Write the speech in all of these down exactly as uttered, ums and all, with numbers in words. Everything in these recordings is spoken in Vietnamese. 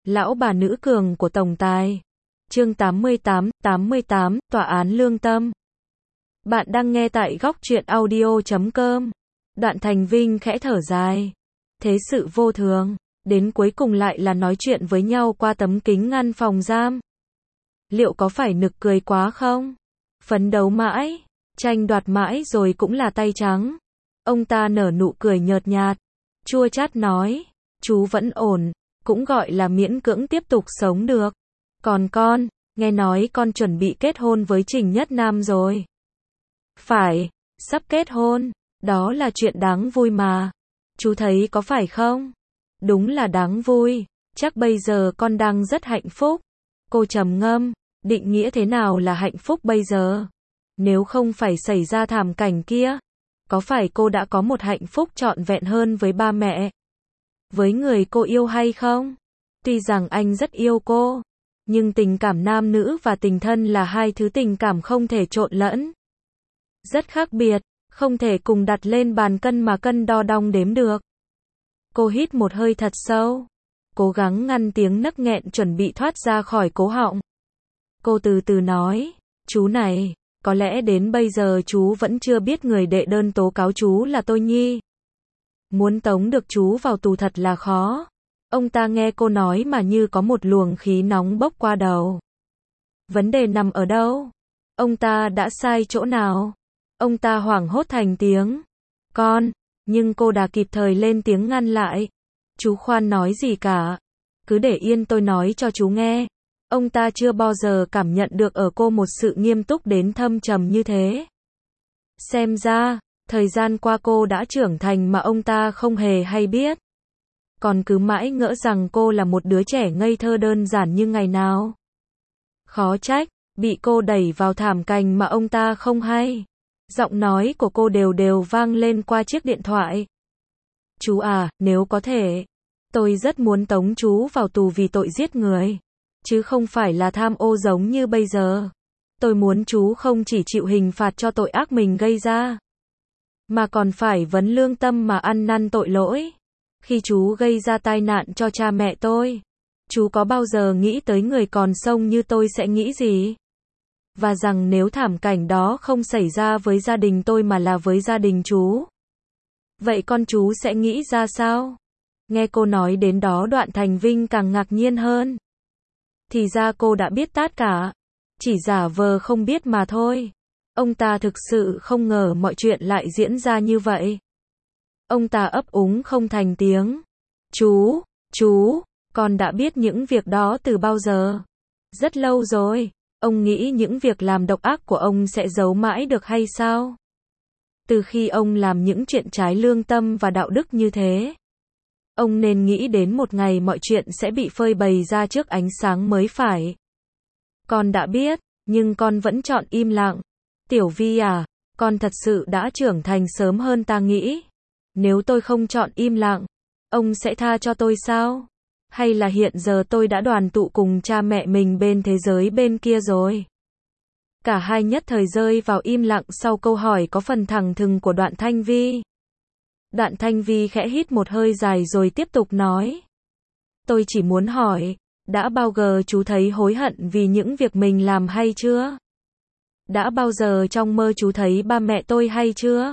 Lão bà nữ cường của tổng tài. Chương tám mươi tám, tám mươi tám, tòa án lương tâm. Bạn đang nghe tại góc truyện audio chấm com. Đoạn Thành Vinh khẽ thở dài. Thế sự vô thường, đến cuối cùng lại là nói chuyện với nhau qua tấm kính ngăn phòng giam. Liệu có phải nực cười quá không? Phấn đấu mãi, tranh đoạt mãi rồi cũng là tay trắng. Ông ta nở nụ cười nhợt nhạt, chua chát nói, chú vẫn ổn, cũng gọi là miễn cưỡng tiếp tục sống được. Còn con, nghe nói con chuẩn bị kết hôn với Trình Nhất Nam rồi. Phải, sắp kết hôn, đó là chuyện đáng vui mà. Chú thấy có phải không? Đúng là đáng vui, chắc bây giờ con đang rất hạnh phúc. Cô trầm ngâm, định nghĩa thế nào là hạnh phúc bây giờ? Nếu không phải xảy ra thảm cảnh kia, có phải cô đã có một hạnh phúc trọn vẹn hơn với ba mẹ? Với người cô yêu hay không? Tuy rằng anh rất yêu cô, nhưng tình cảm nam nữ và tình thân là hai thứ tình cảm không thể trộn lẫn. Rất khác biệt, không thể cùng đặt lên bàn cân mà cân đo đong đếm được. Cô hít một hơi thật sâu, cố gắng ngăn tiếng nấc nghẹn chuẩn bị thoát ra khỏi cổ họng. Cô từ từ nói, chú này, có lẽ đến bây giờ chú vẫn chưa biết người đệ đơn tố cáo chú là tôi Nhi. Muốn tống được chú vào tù thật là khó. Ông ta nghe cô nói mà như có một luồng khí nóng bốc qua đầu. Vấn đề nằm ở đâu? Ông ta đã sai chỗ nào? Ông ta hoảng hốt thành tiếng. Con, nhưng cô đã kịp thời lên tiếng ngăn lại. Chú khoan nói gì cả. Cứ để yên tôi nói cho chú nghe. Ông ta chưa bao giờ cảm nhận được ở cô một sự nghiêm túc đến thâm trầm như thế. Xem ra, thời gian qua cô đã trưởng thành mà ông ta không hề hay biết. Còn cứ mãi ngỡ rằng cô là một đứa trẻ ngây thơ đơn giản như ngày nào. Khó trách, bị cô đẩy vào thảm cảnh mà ông ta không hay. Giọng nói của cô đều đều vang lên qua chiếc điện thoại. Chú à, nếu có thể, tôi rất muốn tống chú vào tù vì tội giết người. Chứ không phải là tham ô giống như bây giờ. Tôi muốn chú không chỉ chịu hình phạt cho tội ác mình gây ra, mà còn phải vấn lương tâm mà ăn năn tội lỗi. Khi chú gây ra tai nạn cho cha mẹ tôi, chú có bao giờ nghĩ tới người còn sống như tôi sẽ nghĩ gì? Và rằng nếu thảm cảnh đó không xảy ra với gia đình tôi mà là với gia đình chú, vậy con chú sẽ nghĩ ra sao? Nghe cô nói đến đó Đoạn Thành Vinh càng ngạc nhiên hơn. Thì ra cô đã biết tất cả, chỉ giả vờ không biết mà thôi. Ông ta thực sự không ngờ mọi chuyện lại diễn ra như vậy. Ông ta ấp úng không thành tiếng. Chú, chú, con đã biết những việc đó từ bao giờ? Rất lâu rồi. Ông nghĩ những việc làm độc ác của ông sẽ giấu mãi được hay sao? Từ khi ông làm những chuyện trái lương tâm và đạo đức như thế, ông nên nghĩ đến một ngày mọi chuyện sẽ bị phơi bày ra trước ánh sáng mới phải. Con đã biết, nhưng con vẫn chọn im lặng. Tiểu Vi à, con thật sự đã trưởng thành sớm hơn ta nghĩ. Nếu tôi không chọn im lặng, ông sẽ tha cho tôi sao? Hay là hiện giờ tôi đã đoàn tụ cùng cha mẹ mình bên thế giới bên kia rồi? Cả hai nhất thời rơi vào im lặng sau câu hỏi có phần thẳng thừng của Đoạn Thanh Vi. Đoạn Thanh Vi khẽ hít một hơi dài rồi tiếp tục nói. Tôi chỉ muốn hỏi, đã bao giờ chú thấy hối hận vì những việc mình làm hay chưa? Đã bao giờ trong mơ chú thấy ba mẹ tôi hay chưa?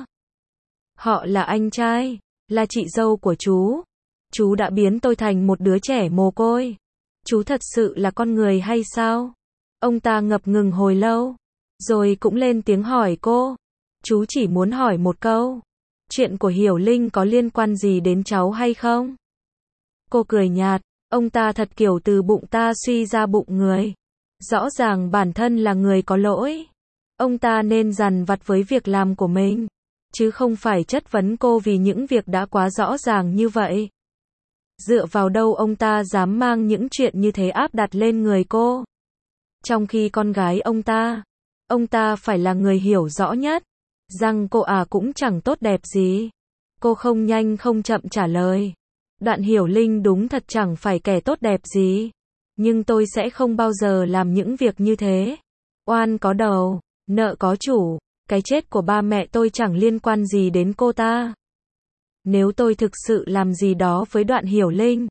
Họ là anh trai, là chị dâu của chú. Chú đã biến tôi thành một đứa trẻ mồ côi. Chú thật sự là con người hay sao? Ông ta ngập ngừng hồi lâu, rồi cũng lên tiếng hỏi cô. Chú chỉ muốn hỏi một câu. Chuyện của Hiểu Linh có liên quan gì đến cháu hay không? Cô cười nhạt, ông ta thật kiểu từ bụng ta suy ra bụng người. Rõ ràng bản thân là người có lỗi. Ông ta nên dằn vặt với việc làm của mình, chứ không phải chất vấn cô vì những việc đã quá rõ ràng như vậy. Dựa vào đâu ông ta dám mang những chuyện như thế áp đặt lên người cô? Trong khi con gái ông ta, ông ta phải là người hiểu rõ nhất, rằng cô à cũng chẳng tốt đẹp gì. Cô không nhanh không chậm trả lời. Đoạn Hiểu Linh đúng thật chẳng phải kẻ tốt đẹp gì. Nhưng tôi sẽ không bao giờ làm những việc như thế. Oan có đầu, nợ có chủ. Cái chết của ba mẹ tôi chẳng liên quan gì đến cô ta. Nếu tôi thực sự làm gì đó với Đoạn Hiểu Linh,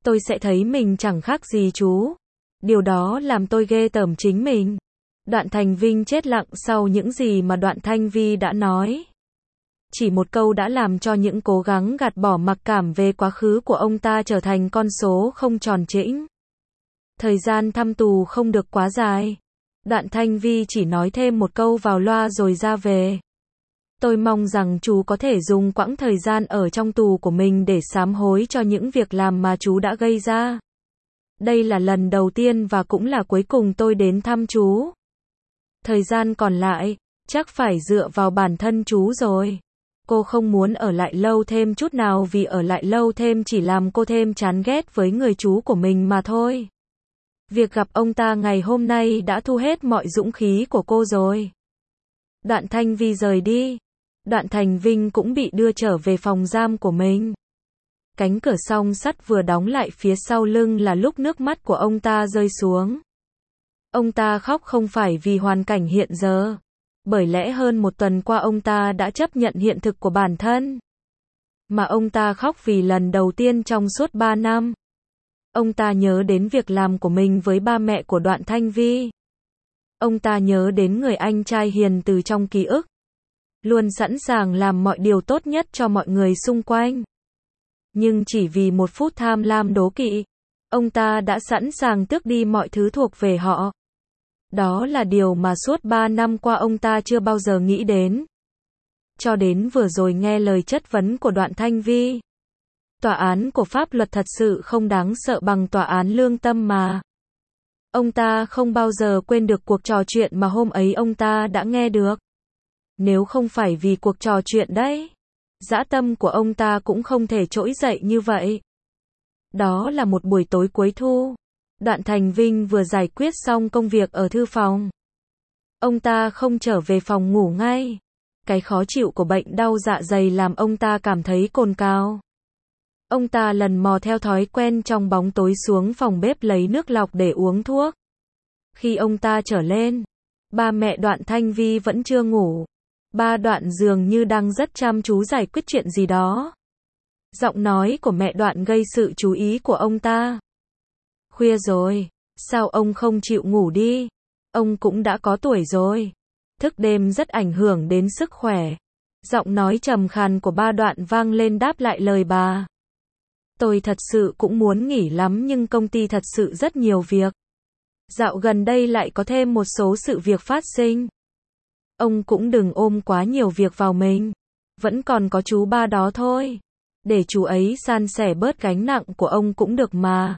tôi sẽ thấy mình chẳng khác gì chú. Điều đó làm tôi ghê tởm chính mình. Đoạn Thành Vinh chết lặng sau những gì mà Đoạn Thanh Vi đã nói. Chỉ một câu đã làm cho những cố gắng gạt bỏ mặc cảm về quá khứ của ông ta trở thành con số không tròn trĩnh. Thời gian thăm tù không được quá dài. Đoạn Thanh Vi chỉ nói thêm một câu vào loa rồi ra về. Tôi mong rằng chú có thể dùng quãng thời gian ở trong tù của mình để sám hối cho những việc làm mà chú đã gây ra. Đây là lần đầu tiên và cũng là cuối cùng tôi đến thăm chú. Thời gian còn lại, chắc phải dựa vào bản thân chú rồi. Cô không muốn ở lại lâu thêm chút nào vì ở lại lâu thêm chỉ làm cô thêm chán ghét với người chú của mình mà thôi. Việc gặp ông ta ngày hôm nay đã thu hết mọi dũng khí của cô rồi. Đoạn Thanh Vi rời đi. Đoạn Thành Vinh cũng bị đưa trở về phòng giam của mình. Cánh cửa song sắt vừa đóng lại phía sau lưng là lúc nước mắt của ông ta rơi xuống. Ông ta khóc không phải vì hoàn cảnh hiện giờ. Bởi lẽ hơn một tuần qua ông ta đã chấp nhận hiện thực của bản thân. Mà ông ta khóc vì lần đầu tiên trong suốt ba năm. Ông ta nhớ đến việc làm của mình với ba mẹ của Đoạn Thanh Vi. Ông ta nhớ đến người anh trai hiền từ trong ký ức. Luôn sẵn sàng làm mọi điều tốt nhất cho mọi người xung quanh. Nhưng chỉ vì một phút tham lam đố kỵ, ông ta đã sẵn sàng tước đi mọi thứ thuộc về họ. Đó là điều mà suốt ba năm qua ông ta chưa bao giờ nghĩ đến. Cho đến vừa rồi nghe lời chất vấn của Đoạn Thanh Vi. Tòa án của pháp luật thật sự không đáng sợ bằng tòa án lương tâm mà. Ông ta không bao giờ quên được cuộc trò chuyện mà hôm ấy ông ta đã nghe được. Nếu không phải vì cuộc trò chuyện đấy, dã tâm của ông ta cũng không thể trỗi dậy như vậy. Đó là một buổi tối cuối thu. Đoạn Thành Vinh vừa giải quyết xong công việc ở thư phòng. Ông ta không trở về phòng ngủ ngay. Cái khó chịu của bệnh đau dạ dày làm ông ta cảm thấy cồn cào. Ông ta lần mò theo thói quen trong bóng tối xuống phòng bếp lấy nước lọc để uống thuốc. Khi ông ta trở lên, ba mẹ Đoạn Thanh Vi vẫn chưa ngủ. Ba Đoạn dường như đang rất chăm chú giải quyết chuyện gì đó. Giọng nói của mẹ Đoạn gây sự chú ý của ông ta. Khuya rồi, sao ông không chịu ngủ đi? Ông cũng đã có tuổi rồi. Thức đêm rất ảnh hưởng đến sức khỏe. Giọng nói trầm khàn của ba Đoạn vang lên đáp lại lời bà. Tôi thật sự cũng muốn nghỉ lắm nhưng công ty thật sự rất nhiều việc. Dạo gần đây lại có thêm một số sự việc phát sinh. Ông cũng đừng ôm quá nhiều việc vào mình. Vẫn còn có chú ba đó thôi. Để chú ấy san sẻ bớt gánh nặng của ông cũng được mà.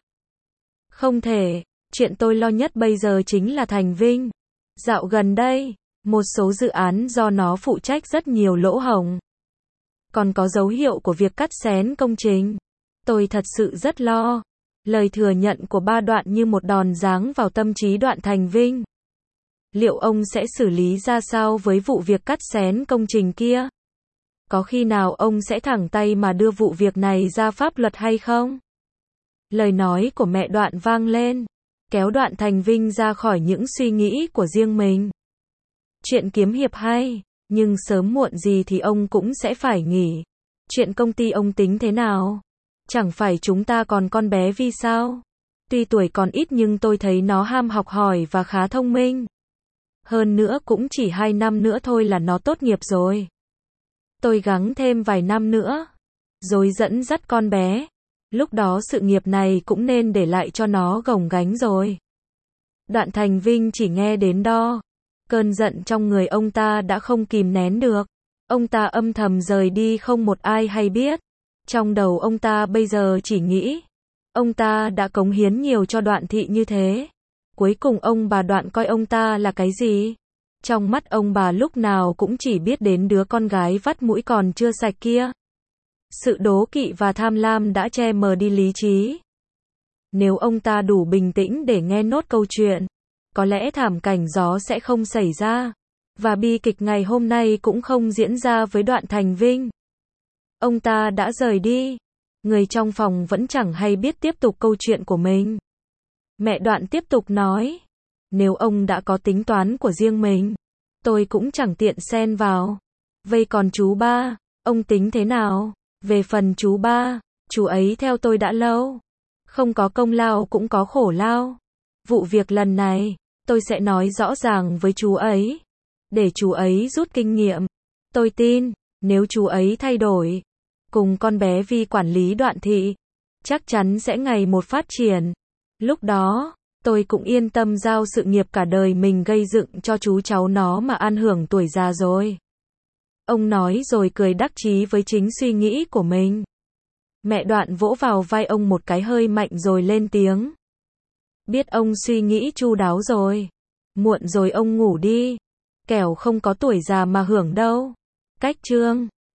Không thể, chuyện tôi lo nhất bây giờ chính là Thành Vinh. Dạo gần đây, một số dự án do nó phụ trách rất nhiều lỗ hổng. Còn có dấu hiệu của việc cắt xén công trình. Tôi thật sự rất lo. Lời thừa nhận của ba Đoạn như một đòn giáng vào tâm trí Đoạn Thành Vinh. Liệu ông sẽ xử lý ra sao với vụ việc cắt xén công trình kia? Có khi nào ông sẽ thẳng tay mà đưa vụ việc này ra pháp luật hay không? Lời nói của mẹ Đoạn vang lên, kéo Đoạn Thành Vinh ra khỏi những suy nghĩ của riêng mình. Chuyện kiếm hiệp hay, nhưng sớm muộn gì thì ông cũng sẽ phải nghỉ. Chuyện công ty ông tính thế nào? Chẳng phải chúng ta còn con bé Vi sao? Tuy tuổi còn ít nhưng tôi thấy nó ham học hỏi và khá thông minh. Hơn nữa cũng chỉ hai năm nữa thôi là nó tốt nghiệp rồi. Tôi gắng thêm vài năm nữa, rồi dẫn dắt con bé. Lúc đó sự nghiệp này cũng nên để lại cho nó gồng gánh rồi. Đoạn Thành Vinh chỉ nghe đến đó. Cơn giận trong người ông ta đã không kìm nén được. Ông ta âm thầm rời đi không một ai hay biết. Trong đầu ông ta bây giờ chỉ nghĩ. Ông ta đã cống hiến nhiều cho Đoạn thị như thế. Cuối cùng ông bà Đoạn coi ông ta là cái gì? Trong mắt ông bà lúc nào cũng chỉ biết đến đứa con gái vắt mũi còn chưa sạch kia. Sự đố kỵ và tham lam đã che mờ đi lý trí. Nếu ông ta đủ bình tĩnh để nghe nốt câu chuyện, có lẽ thảm cảnh gió sẽ không xảy ra. Và bi kịch ngày hôm nay cũng không diễn ra với Đoạn Thành Vinh. Ông ta đã rời đi. Người trong phòng vẫn chẳng hay biết tiếp tục câu chuyện của mình. Mẹ Đoạn tiếp tục nói. Nếu ông đã có tính toán của riêng mình, tôi cũng chẳng tiện xen vào. Vậy còn chú ba, ông tính thế nào? Về phần chú ba, chú ấy theo tôi đã lâu. Không có công lao cũng có khổ lao. Vụ việc lần này, tôi sẽ nói rõ ràng với chú ấy, để chú ấy rút kinh nghiệm. Tôi tin, nếu chú ấy thay đổi, cùng con bé Vi quản lý Đoạn Thị, chắc chắn sẽ ngày một phát triển. Lúc đó, tôi cũng yên tâm giao sự nghiệp cả đời mình gây dựng cho chú cháu nó mà an hưởng tuổi già rồi. Ông nói rồi cười đắc chí với chính suy nghĩ của mình. Mẹ Đoạn vỗ vào vai ông một cái hơi mạnh rồi lên tiếng. Biết ông suy nghĩ chu đáo rồi. Muộn rồi ông ngủ đi. Kẻo không có tuổi già mà hưởng đâu. Cách chương